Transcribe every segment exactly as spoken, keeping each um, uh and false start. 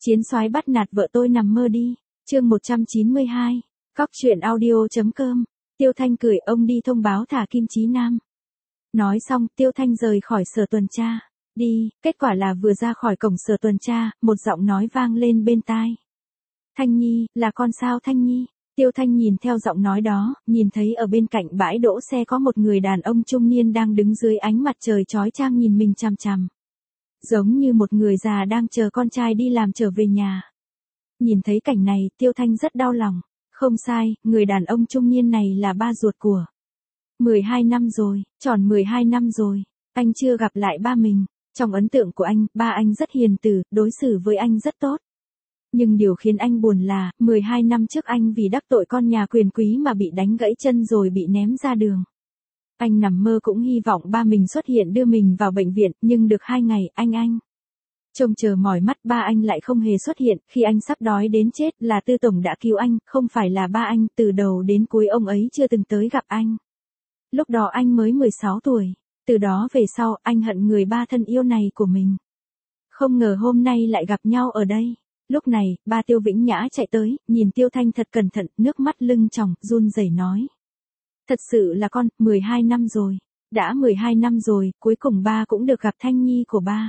Chiến soái bắt nạt vợ tôi nằm mơ đi. Chương một trăm chín mươi hai. Cóc truyện audio.com. Tiêu Thanh cười, ông đi thông báo thả Kim Chí Nam. Nói xong, Tiêu Thanh rời khỏi sở tuần tra. Đi, kết quả là vừa ra khỏi cổng sở tuần tra, một giọng nói vang lên bên tai. Thanh Nhi, là con sao Thanh Nhi? Tiêu Thanh nhìn theo giọng nói đó, nhìn thấy ở bên cạnh bãi đỗ xe có một người đàn ông trung niên đang đứng dưới ánh mặt trời chói chang nhìn mình chằm chằm. Giống như một người già đang chờ con trai đi làm trở về nhà. Nhìn thấy cảnh này, Tiêu Thanh rất đau lòng. Không sai, người đàn ông trung niên này là ba ruột của. mười hai năm rồi, tròn mười hai năm rồi, anh chưa gặp lại ba mình. Trong ấn tượng của anh, ba anh rất hiền từ, đối xử với anh rất tốt. Nhưng điều khiến anh buồn là, mười hai năm trước anh vì đắc tội con nhà quyền quý mà bị đánh gãy chân rồi bị ném ra đường. Anh nằm mơ cũng hy vọng ba mình xuất hiện đưa mình vào bệnh viện, nhưng được hai ngày, anh anh. Trông chờ mỏi mắt, ba anh lại không hề xuất hiện, khi anh sắp đói đến chết là Tư Tổng đã cứu anh, không phải là ba anh, từ đầu đến cuối ông ấy chưa từng tới gặp anh. Lúc đó anh mới mười sáu tuổi, từ đó về sau, anh hận người ba thân yêu này của mình. Không ngờ hôm nay lại gặp nhau ở đây. Lúc này, ba Tiêu Vĩnh Nhã chạy tới, nhìn Tiêu Thanh thật cẩn thận, nước mắt lưng tròng, run rẩy nói. Thật sự là con, mười hai năm rồi. Đã mười hai năm rồi, cuối cùng ba cũng được gặp Thanh Nhi của ba.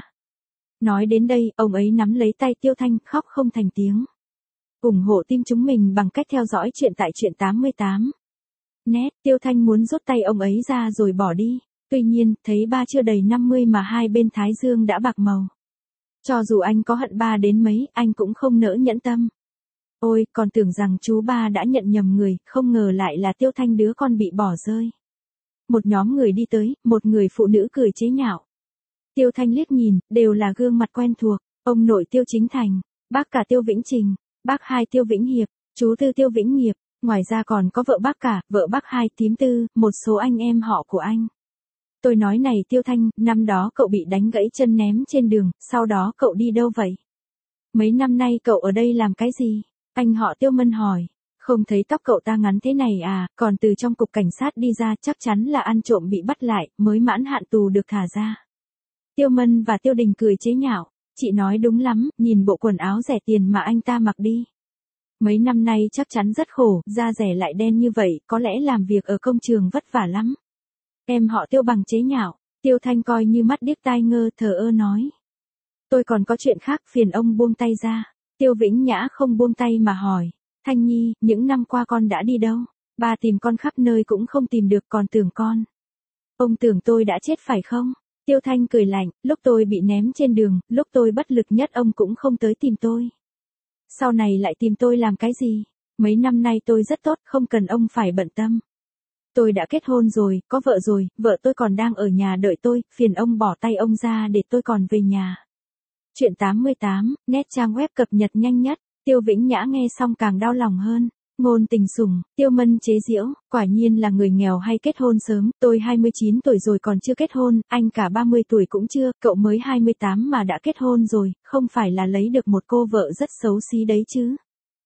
Nói đến đây, ông ấy nắm lấy tay Tiêu Thanh, khóc không thành tiếng. ủng hộ team chúng mình bằng cách theo dõi chuyện tại truyện tám mươi tám. Nét, Tiêu Thanh muốn rút tay ông ấy ra rồi bỏ đi. Tuy nhiên, thấy ba chưa đầy năm mươi mà hai bên thái dương đã bạc màu. Cho dù anh có hận ba đến mấy, anh cũng không nỡ nhẫn tâm. Ôi, còn tưởng rằng chú ba đã nhận nhầm người, không ngờ lại là Tiêu Thanh đứa con bị bỏ rơi. Một nhóm người đi tới, một người phụ nữ cười chế nhạo. Tiêu Thanh liếc nhìn, đều là gương mặt quen thuộc, ông nội Tiêu Chính Thành, bác cả Tiêu Vĩnh Trình, bác hai Tiêu Vĩnh Hiệp, chú tư Tiêu Vĩnh Nghiệp, ngoài ra còn có vợ bác cả, vợ bác hai, thím tư, một số anh em họ của anh. Tôi nói này Tiêu Thanh, năm đó cậu bị đánh gãy chân ném trên đường, sau đó cậu đi đâu vậy? Mấy năm nay cậu ở đây làm cái gì? Anh họ Tiêu Mân hỏi. Không thấy tóc cậu ta ngắn thế này à, còn từ trong cục cảnh sát đi ra chắc chắn là ăn trộm bị bắt lại, mới mãn hạn tù được thả ra. Tiêu Mân và Tiêu Đình cười chế nhạo. Chị nói đúng lắm, nhìn bộ quần áo rẻ tiền mà anh ta mặc đi. Mấy năm nay chắc chắn rất khổ, da rẻ lại đen như vậy, có lẽ làm việc ở công trường vất vả lắm. Em họ Tiêu bằng chế nhạo. Tiêu Thanh coi như mắt điếc tai ngơ, thờ ơ nói. Tôi còn có chuyện khác, phiền ông buông tay ra. Tiêu Vĩnh Nhã không buông tay mà hỏi. Thanh Nhi, những năm qua con đã đi đâu? Ba tìm con khắp nơi cũng không tìm được, còn tưởng con. Ông tưởng tôi đã chết phải không? Tiêu Thanh cười lạnh, lúc tôi bị ném trên đường, lúc tôi bất lực nhất ông cũng không tới tìm tôi. Sau này lại tìm tôi làm cái gì? Mấy năm nay tôi rất tốt, không cần ông phải bận tâm. Tôi đã kết hôn rồi, có vợ rồi, vợ tôi còn đang ở nhà đợi tôi, phiền ông bỏ tay ông ra để tôi còn về nhà. Chuyện tám mươi tám, nét trang web cập nhật nhanh nhất. Tiêu Vĩnh Nhã nghe xong càng đau lòng hơn. Ngôn tình sủng, Tiêu Mân chế giễu, quả nhiên là người nghèo hay kết hôn sớm, tôi hai mươi chín tuổi rồi còn chưa kết hôn, anh cả ba mươi tuổi cũng chưa, cậu mới hai mươi tám mà đã kết hôn rồi, không phải là lấy được một cô vợ rất xấu xí đấy chứ.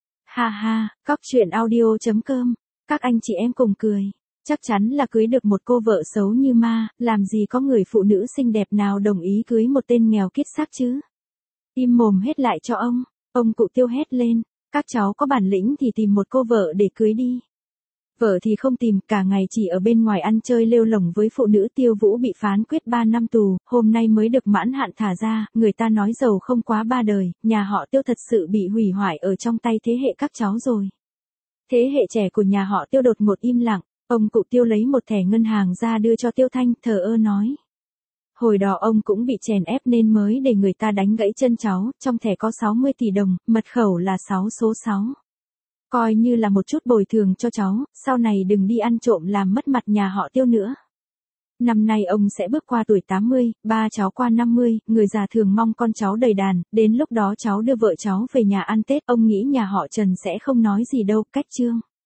Ha ha, cóc truyện audio.com, các anh chị em cùng cười. Chắc chắn là cưới được một cô vợ xấu như ma, làm gì có người phụ nữ xinh đẹp nào đồng ý cưới một tên nghèo kiết xác chứ. Im mồm hết lại cho ông, ông cụ Tiêu hét lên, các cháu có bản lĩnh thì tìm một cô vợ để cưới đi. Vợ thì không tìm, cả ngày chỉ ở bên ngoài ăn chơi lêu lổng với phụ nữ. Tiêu Vũ bị phán quyết ba năm tù, hôm nay mới được mãn hạn thả ra, người ta nói giàu không quá ba đời, nhà họ Tiêu thật sự bị hủy hoại ở trong tay thế hệ các cháu rồi. Thế hệ trẻ của nhà họ Tiêu đột ngột im lặng. Ông cụ Tiêu lấy một thẻ ngân hàng ra đưa cho Tiêu Thanh, thờ ơ nói. Hồi đó ông cũng bị chèn ép nên mới để người ta đánh gãy chân cháu, trong thẻ có sáu mươi tỷ đồng, mật khẩu là sáu số sáu. Coi như là một chút bồi thường cho cháu, sau này đừng đi ăn trộm làm mất mặt nhà họ Tiêu nữa. Năm nay ông sẽ bước qua tuổi tám mươi, ba cháu qua năm mươi, người già thường mong con cháu đầy đàn, đến lúc đó cháu đưa vợ cháu về nhà ăn Tết, ông nghĩ nhà họ Trần sẽ không nói gì đâu, cách chương.